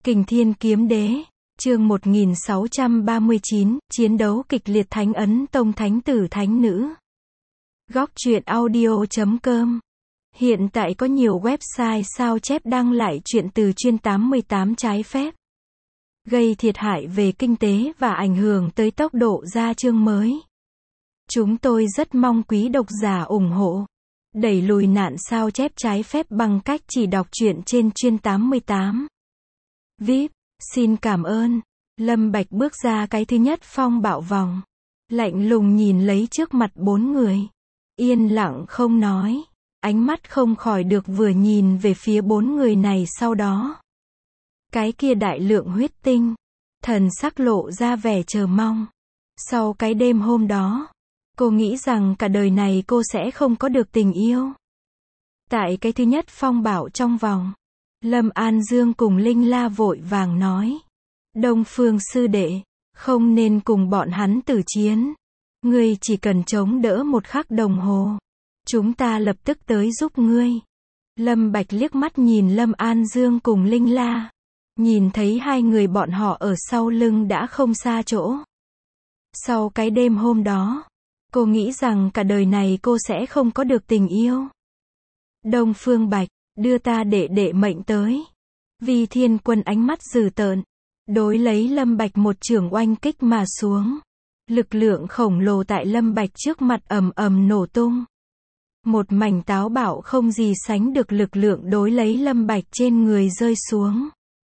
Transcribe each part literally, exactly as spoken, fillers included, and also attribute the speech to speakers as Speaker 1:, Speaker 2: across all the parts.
Speaker 1: Kình Thiên Kiếm Đế, chương một nghìn sáu trăm ba mươi chín, chiến đấu kịch liệt Thánh Ấn Tông Thánh Tử Thánh Nữ. Góc truyện audio chấm com. Hiện tại có nhiều website sao chép đăng lại truyện từ chuyên tám mươi tám trái phép, gây thiệt hại về kinh tế và ảnh hưởng tới tốc độ ra chương mới. Chúng tôi rất mong quý độc giả ủng hộ, đẩy lùi nạn sao chép trái phép bằng cách chỉ đọc truyện trên chuyên tám mươi tám. vê i pê, xin cảm ơn. Lâm Bạch bước ra cái thứ nhất phong bạo vòng, lạnh lùng nhìn lấy trước mặt bốn người, yên lặng không nói, ánh mắt không khỏi được vừa nhìn về phía bốn người này. Sau đó, cái kia đại lượng huyết tinh, thần sắc lộ ra vẻ chờ mong. Sau cái đêm hôm đó, cô nghĩ rằng cả đời này cô sẽ không có được tình yêu. Tại cái thứ nhất phong bạo trong vòng, Lâm An Dương cùng Linh La vội vàng nói: Đông Phương sư đệ, không nên cùng bọn hắn tử chiến. Ngươi chỉ cần chống đỡ một khắc đồng hồ, chúng ta lập tức tới giúp ngươi. Lâm Bạch liếc mắt nhìn Lâm An Dương cùng Linh La, nhìn thấy hai người bọn họ ở sau lưng đã không xa chỗ. Sau cái đêm hôm đó, cô nghĩ rằng cả đời này cô sẽ không có được tình yêu. Đông Phương Bạch, đưa ta đệ đệ mệnh tới. Vi Thiên Quân ánh mắt dữ tợn, đối lấy Lâm Bạch một chưởng oanh kích mà xuống. Lực lượng khổng lồ tại Lâm Bạch trước mặt ầm ầm nổ tung. Một mảnh táo bạo không gì sánh được lực lượng đối lấy Lâm Bạch trên người rơi xuống.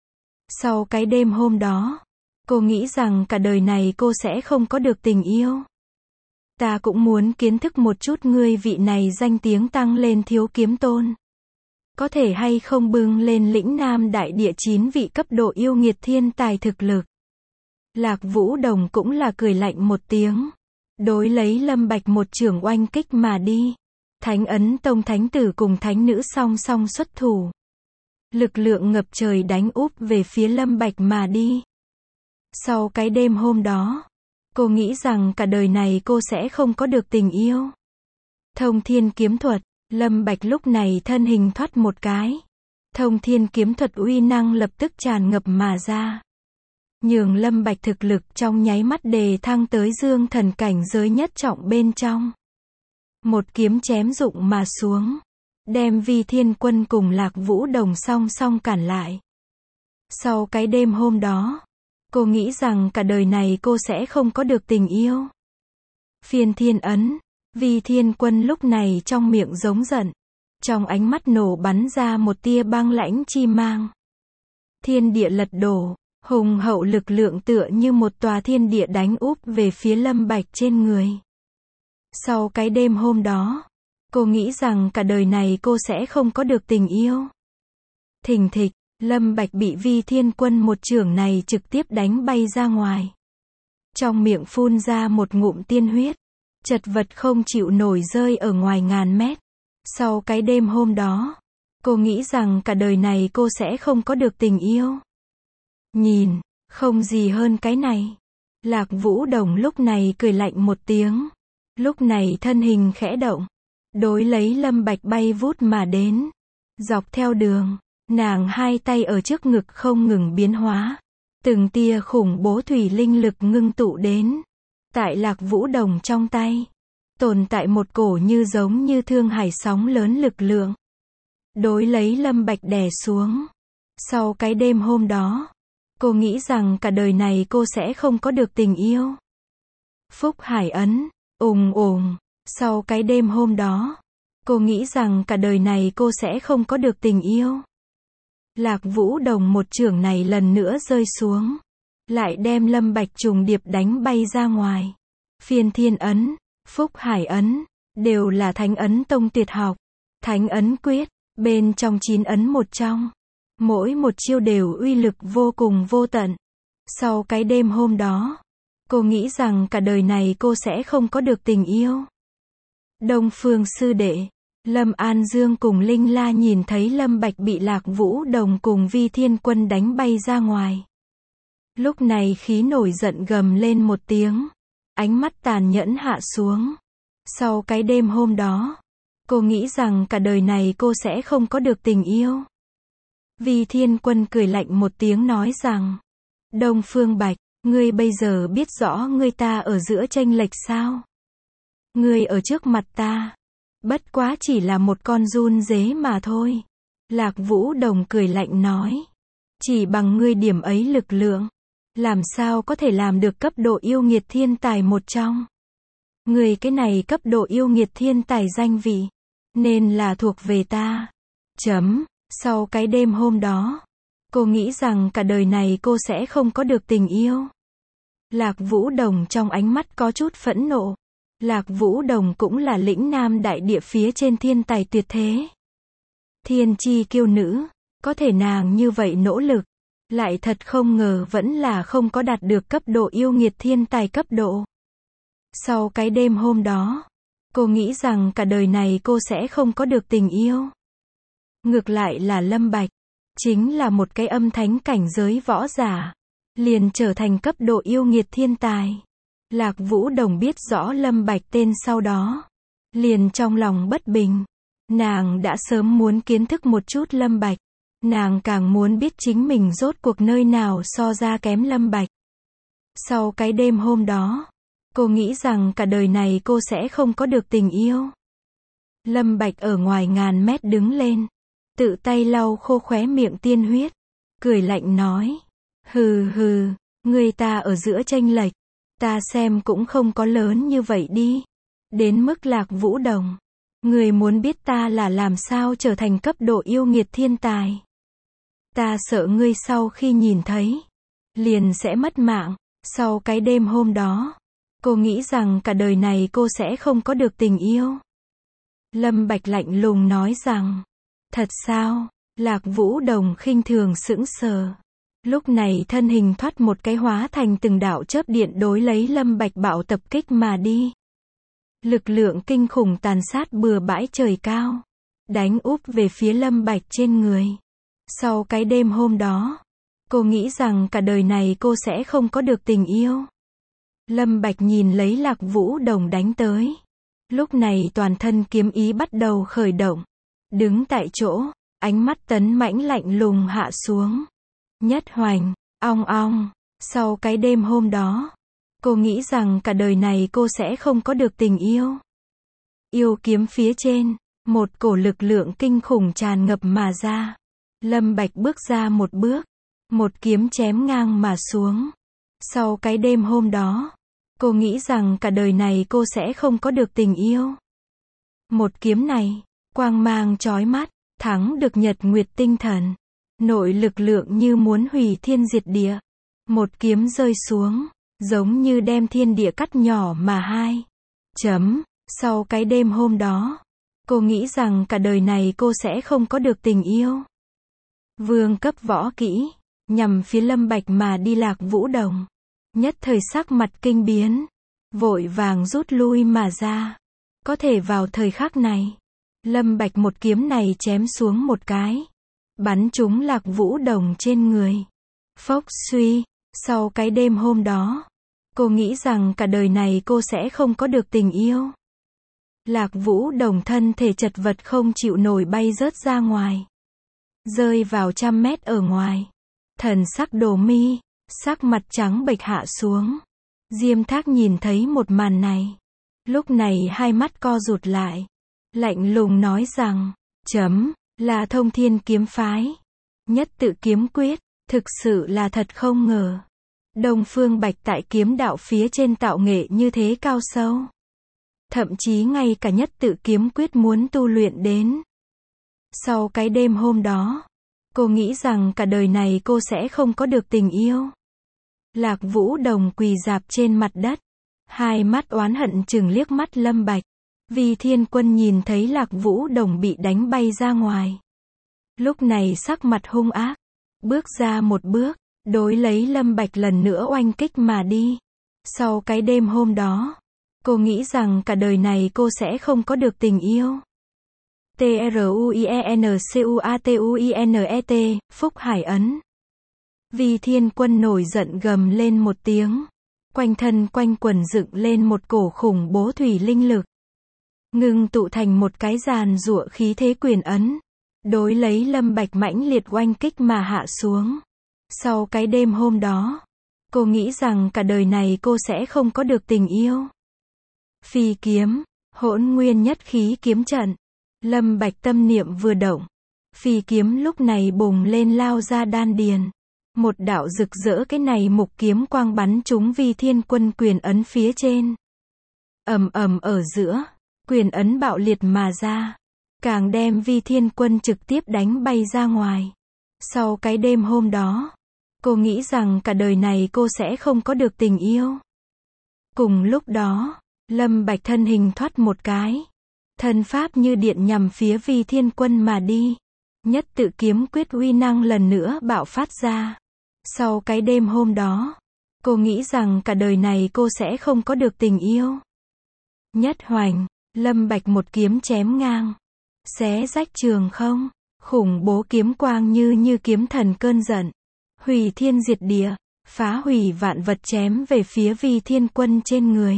Speaker 1: Sau cái đêm hôm đó, cô nghĩ rằng cả đời này cô sẽ không có được tình yêu. Ta cũng muốn kiến thức một chút ngươi vị này danh tiếng tăng lên thiếu kiếm tôn, có thể hay không bưng lên lĩnh Nam đại địa chín vị cấp độ yêu nghiệt thiên tài thực lực. Lạc Vũ Đồng cũng là cười lạnh một tiếng, đối lấy Lâm Bạch một chưởng oanh kích mà đi. Thánh Ấn Tông Thánh Tử cùng Thánh Nữ song song xuất thủ, lực lượng ngập trời đánh úp về phía Lâm Bạch mà đi. Sau cái đêm hôm đó, cô nghĩ rằng cả đời này cô sẽ không có được tình yêu. Thông Thiên Kiếm Thuật, Lâm Bạch lúc này thân hình thoát một cái, Thông Thiên Kiếm Thuật uy năng lập tức tràn ngập mà ra, nhường Lâm Bạch thực lực trong nháy mắt đề thăng tới dương thần cảnh giới nhất trọng bên trong. Một kiếm chém rụng mà xuống, đem Vi Thiên Quân cùng Lạc Vũ Đồng song song cản lại. Sau cái đêm hôm đó, cô nghĩ rằng cả đời này cô sẽ không có được tình yêu. Phiên Thiên Ấn, Vi Thiên Quân lúc này trong miệng giống giận, trong ánh mắt nổ bắn ra một tia băng lãnh chi mang. Thiên địa lật đổ, hùng hậu lực lượng tựa như một tòa thiên địa đánh úp về phía Lâm Bạch trên người. Sau cái đêm hôm đó, cô nghĩ rằng cả đời này cô sẽ không có được tình yêu. Thình thịch, Lâm Bạch bị Vi Thiên Quân một chưởng này trực tiếp đánh bay ra ngoài. Trong miệng phun ra một ngụm tiên huyết, chật vật không chịu nổi rơi ở ngoài ngàn mét. Sau cái đêm hôm đó, cô nghĩ rằng cả đời này cô sẽ không có được tình yêu. Nhìn, không gì hơn cái này. Lạc Vũ Đồng lúc này cười lạnh một tiếng, lúc này thân hình khẽ động, đối lấy Lâm Bạch bay vút mà đến. Dọc theo đường, nàng hai tay ở trước ngực không ngừng biến hóa, từng tia khủng bố thủy linh lực ngưng tụ đến. Tại Lạc Vũ Đồng trong tay, tồn tại một cổ như giống như thương hải sóng lớn lực lượng, đối lấy Lâm Bạch đè xuống. Sau cái đêm hôm đó, cô nghĩ rằng cả đời này cô sẽ không có được tình yêu. Phúc Hải Ấn, ùng ùng. Sau cái đêm hôm đó, cô nghĩ rằng cả đời này cô sẽ không có được tình yêu. Lạc Vũ Đồng một chưởng này lần nữa rơi xuống, lại đem Lâm Bạch trùng điệp đánh bay ra ngoài. Phiên Thiên Ấn, Phúc Hải Ấn, đều là Thánh Ấn Tông tuyệt học. Thánh Ấn Quyết, bên trong chín ấn một trong, mỗi một chiêu đều uy lực vô cùng vô tận. Sau cái đêm hôm đó, cô nghĩ rằng cả đời này cô sẽ không có được tình yêu. Đông Phương sư đệ, Lâm An Dương cùng Linh La nhìn thấy Lâm Bạch bị Lạc Vũ Đồng cùng Vi Thiên Quân đánh bay ra ngoài, lúc này khí nổi giận gầm lên một tiếng, ánh mắt tàn nhẫn hạ xuống. Sau cái đêm hôm đó, cô nghĩ rằng cả đời này cô sẽ không có được tình yêu. Vi Thiên Quân cười lạnh một tiếng nói rằng, Đông Phương Bạch, ngươi bây giờ biết rõ ngươi ta ở giữa chênh lệch sao? Ngươi ở trước mặt ta, bất quá chỉ là một con giun dế mà thôi. Lạc Vũ Đồng cười lạnh nói, chỉ bằng ngươi điểm ấy lực lượng, làm sao có thể làm được cấp độ yêu nghiệt thiên tài một trong. Ngươi cái này cấp độ yêu nghiệt thiên tài danh vị, nên là thuộc về ta. Chấm, sau cái đêm hôm đó, cô nghĩ rằng cả đời này cô sẽ không có được tình yêu. Lạc Vũ Đồng trong ánh mắt có chút phẫn nộ. Lạc Vũ Đồng cũng là lĩnh nam đại địa phía trên thiên tài tuyệt thế. Thiên chi kiêu nữ, có thể nàng như vậy nỗ lực, lại thật không ngờ vẫn là không có đạt được cấp độ yêu nghiệt thiên tài cấp độ. Sau cái đêm hôm đó, cô nghĩ rằng cả đời này cô sẽ không có được tình yêu. Ngược lại là Lâm Bạch, chính là một cái âm thánh cảnh giới võ giả, liền trở thành cấp độ yêu nghiệt thiên tài. Lạc Vũ Đồng biết rõ Lâm Bạch tên sau đó, liền trong lòng bất bình. Nàng đã sớm muốn kiến thức một chút Lâm Bạch, nàng càng muốn biết chính mình rốt cuộc nơi nào so ra kém Lâm Bạch. Sau cái đêm hôm đó, cô nghĩ rằng cả đời này cô sẽ không có được tình yêu. Lâm Bạch ở ngoài ngàn mét đứng lên, tự tay lau khô khóe miệng tiên huyết, cười lạnh nói, hừ hừ, người ta ở giữa chênh lệch, ta xem cũng không có lớn như vậy đi. Đến mức Lạc Vũ Đồng, người muốn biết ta là làm sao trở thành cấp độ yêu nghiệt thiên tài. Ta sợ ngươi sau khi nhìn thấy, liền sẽ mất mạng. Sau cái đêm hôm đó, cô nghĩ rằng cả đời này cô sẽ không có được tình yêu. Lâm Bạch lạnh lùng nói rằng, thật sao? Lạc Vũ Đồng khinh thường sững sờ. Lúc này thân hình thoát một cái hóa thành từng đạo chớp điện đối lấy Lâm Bạch bạo tập kích mà đi. Lực lượng kinh khủng tàn sát bừa bãi trời cao, đánh úp về phía Lâm Bạch trên người. Sau cái đêm hôm đó, cô nghĩ rằng cả đời này cô sẽ không có được tình yêu. Lâm Bạch nhìn lấy Lạc Vũ Đồng đánh tới. Lúc này toàn thân kiếm ý bắt đầu khởi động. Đứng tại chỗ, ánh mắt tấn mãnh lạnh lùng hạ xuống. Nhất hoành, ong ong. Sau cái đêm hôm đó, cô nghĩ rằng cả đời này cô sẽ không có được tình yêu. Yêu kiếm phía trên, một cổ lực lượng kinh khủng tràn ngập mà ra. Lâm Bạch bước ra một bước, một kiếm chém ngang mà xuống. Sau cái đêm hôm đó, cô nghĩ rằng cả đời này cô sẽ không có được tình yêu. Một kiếm này, quang mang chói mắt, thắng được nhật nguyệt tinh thần. Nội lực lượng như muốn hủy thiên diệt địa. Một kiếm rơi xuống, giống như đem thiên địa cắt nhỏ mà hai. Chấm, sau cái đêm hôm đó, cô nghĩ rằng cả đời này cô sẽ không có được tình yêu. Vương cấp võ kỹ, nhằm phía Lâm Bạch mà đi Lạc Vũ Đồng. Nhất thời sắc mặt kinh biến, vội vàng rút lui mà ra. Có thể vào thời khắc này, Lâm Bạch một kiếm này chém xuống một cái, bắn trúng Lạc Vũ Đồng trên người. Phốc suy, sau cái đêm hôm đó, cô nghĩ rằng cả đời này cô sẽ không có được tình yêu. Lạc Vũ Đồng thân thể chật vật không chịu nổi bay rớt ra ngoài, rơi vào trăm mét ở ngoài. Thần sắc Đồ Mi, sắc mặt trắng bệch hạ xuống. Diêm Thác nhìn thấy một màn này, lúc này hai mắt co rụt lại, lạnh lùng nói rằng, chấm, là Thông Thiên kiếm phái, nhất tự kiếm quyết, thực sự là thật không ngờ. Đông Phương Bạch tại kiếm đạo phía trên tạo nghệ như thế cao sâu. Thậm chí ngay cả nhất tự kiếm quyết muốn tu luyện đến. Sau cái đêm hôm đó, cô nghĩ rằng cả đời này cô sẽ không có được tình yêu. Lạc Vũ Đồng quỳ rạp trên mặt đất, hai mắt oán hận chừng liếc mắt Lâm Bạch. Vi Thiên Quân nhìn thấy Lạc Vũ Đồng bị đánh bay ra ngoài, lúc này sắc mặt hung ác, bước ra một bước, đối lấy Lâm Bạch lần nữa oanh kích mà đi. Sau cái đêm hôm đó, cô nghĩ rằng cả đời này cô sẽ không có được tình yêu. T R U I E N C U A T U I N E T, Phúc Hải Ấn. Vi Thiên Quân nổi giận gầm lên một tiếng, quanh thân quanh quần dựng lên một cổ khủng bố thủy linh lực, ngưng tụ thành một cái giàn giụa khí thế quyền ấn. đối lấy Lâm Bạch mãnh liệt oanh kích mà hạ xuống. Sau cái đêm hôm đó, cô nghĩ rằng cả đời này cô sẽ không có được tình yêu. Phi kiếm, hỗn nguyên nhất khí kiếm trận. Lâm Bạch tâm niệm vừa động, phi kiếm lúc này bùng lên lao ra đan điền. Một đạo rực rỡ cái này mục kiếm quang bắn trúng Vi Thiên Quân quyền ấn phía trên. Ầm ầm ở giữa, quyền ấn bạo liệt mà ra, càng đem Vi Thiên Quân trực tiếp đánh bay ra ngoài. Sau cái đêm hôm đó, cô nghĩ rằng cả đời này cô sẽ không có được tình yêu. Cùng lúc đó, Lâm Bạch thân hình thoát một cái, thân pháp như điện nhằm phía Vi Thiên Quân mà đi. Nhất tự kiếm quyết uy năng lần nữa bạo phát ra. Sau cái đêm hôm đó, cô nghĩ rằng cả đời này cô sẽ không có được tình yêu. Nhất hoành, Lâm Bạch một kiếm chém ngang, xé rách trường không, khủng bố kiếm quang như như kiếm thần cơn giận, hủy thiên diệt địa, phá hủy vạn vật chém về phía Vi Thiên Quân trên người.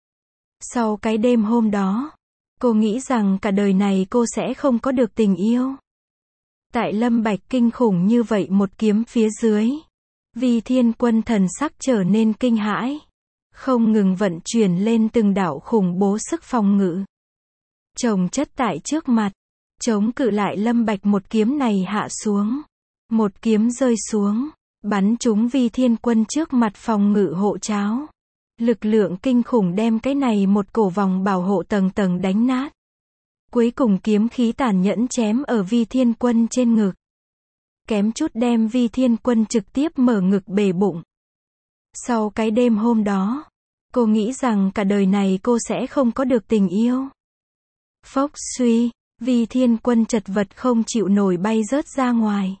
Speaker 1: Sau cái đêm hôm đó, cô nghĩ rằng cả đời này cô sẽ không có được tình yêu. Tại Lâm Bạch kinh khủng như vậy một kiếm phía dưới, Vi Thiên Quân thần sắc trở nên kinh hãi, không ngừng vận chuyển lên từng đạo khủng bố sức phòng ngự, chồng chất tại trước mặt, chống cự lại Lâm Bạch một kiếm này hạ xuống. Một kiếm rơi xuống, bắn trúng Vi Thiên Quân trước mặt phòng ngự hộ tráo. Lực lượng kinh khủng đem cái này một cổ vòng bảo hộ tầng tầng đánh nát. Cuối cùng kiếm khí tàn nhẫn chém ở Vi Thiên Quân trên ngực, kém chút đem Vi Thiên Quân trực tiếp mở ngực bể bụng. Sau cái đêm hôm đó, cô nghĩ rằng cả đời này cô sẽ không có được tình yêu. Phốc suy, Vi Thiên Quân chật vật không chịu nổi bay rớt ra ngoài,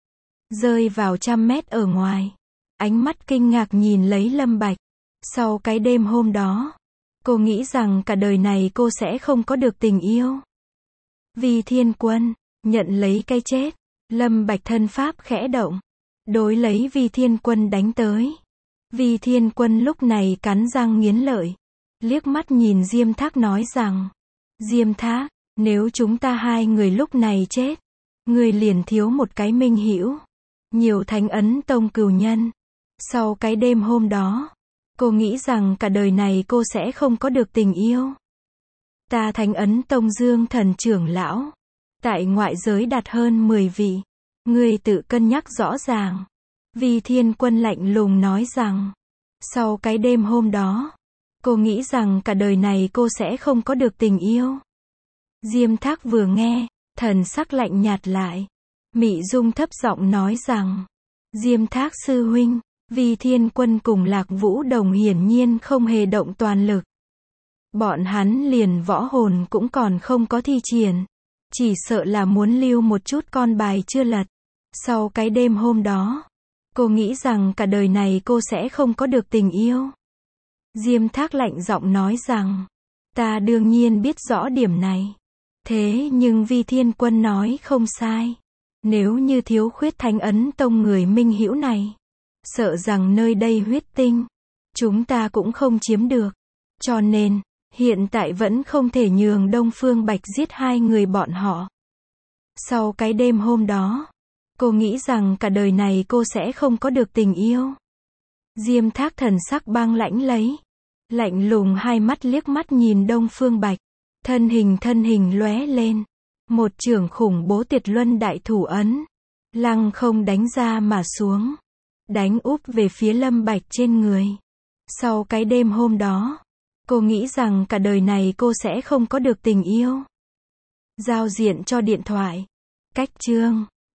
Speaker 1: rơi vào trăm mét ở ngoài. Ánh mắt kinh ngạc nhìn lấy Lâm Bạch. Sau cái đêm hôm đó, cô nghĩ rằng cả đời này cô sẽ không có được tình yêu. Vi Thiên Quân, nhận lấy cái chết. Lâm Bạch thân pháp khẽ động, đối lấy Vi Thiên Quân đánh tới. Vi Thiên Quân lúc này cắn răng nghiến lợi, liếc mắt nhìn Diêm Thác nói rằng, Diêm Thác, nếu chúng ta hai người lúc này chết, người liền thiếu một cái minh hữu, nhiều Thánh Ấn Tông cừu nhân. Sau cái đêm hôm đó, cô nghĩ rằng cả đời này cô sẽ không có được tình yêu. Ta Thánh Ấn Tông Dương Thần trưởng lão, tại ngoại giới đạt hơn mười vị, ngươi tự cân nhắc rõ ràng. Vi Thiên Quân lạnh lùng nói rằng, sau cái đêm hôm đó, cô nghĩ rằng cả đời này cô sẽ không có được tình yêu. Diêm Thác vừa nghe, thần sắc lạnh nhạt lại, Mị Dung thấp giọng nói rằng, Diêm Thác sư huynh, Vi Thiên Quân cùng Lạc Vũ Đồng hiển nhiên không hề động toàn lực. Bọn hắn liền võ hồn cũng còn không có thi triển, chỉ sợ là muốn lưu một chút con bài chưa lật. Sau cái đêm hôm đó, cô nghĩ rằng cả đời này cô sẽ không có được tình yêu. Diêm Thác lạnh giọng nói rằng, ta đương nhiên biết rõ điểm này. Thế nhưng Vi Thiên Quân nói không sai. Nếu như thiếu khuyết Thánh Ấn Tông người minh hữu này, sợ rằng nơi đây huyết tinh, chúng ta cũng không chiếm được. Cho nên, hiện tại vẫn không thể nhường Đông Phương Bạch giết hai người bọn họ. Sau cái đêm hôm đó, cô nghĩ rằng cả đời này cô sẽ không có được tình yêu. Diêm Thác thần sắc băng lãnh lấy, lạnh lùng hai mắt liếc mắt nhìn Đông Phương Bạch, thân hình thân hình lóe lên, một chưởng khủng bố Tuyệt Luân Đại Thủ ấn, lăng không đánh ra mà xuống, đánh úp về phía Lâm Bạch trên người. Sau cái đêm hôm đó, cô nghĩ rằng cả đời này cô sẽ không có được tình yêu. Giao diện cho điện thoại. Cách chương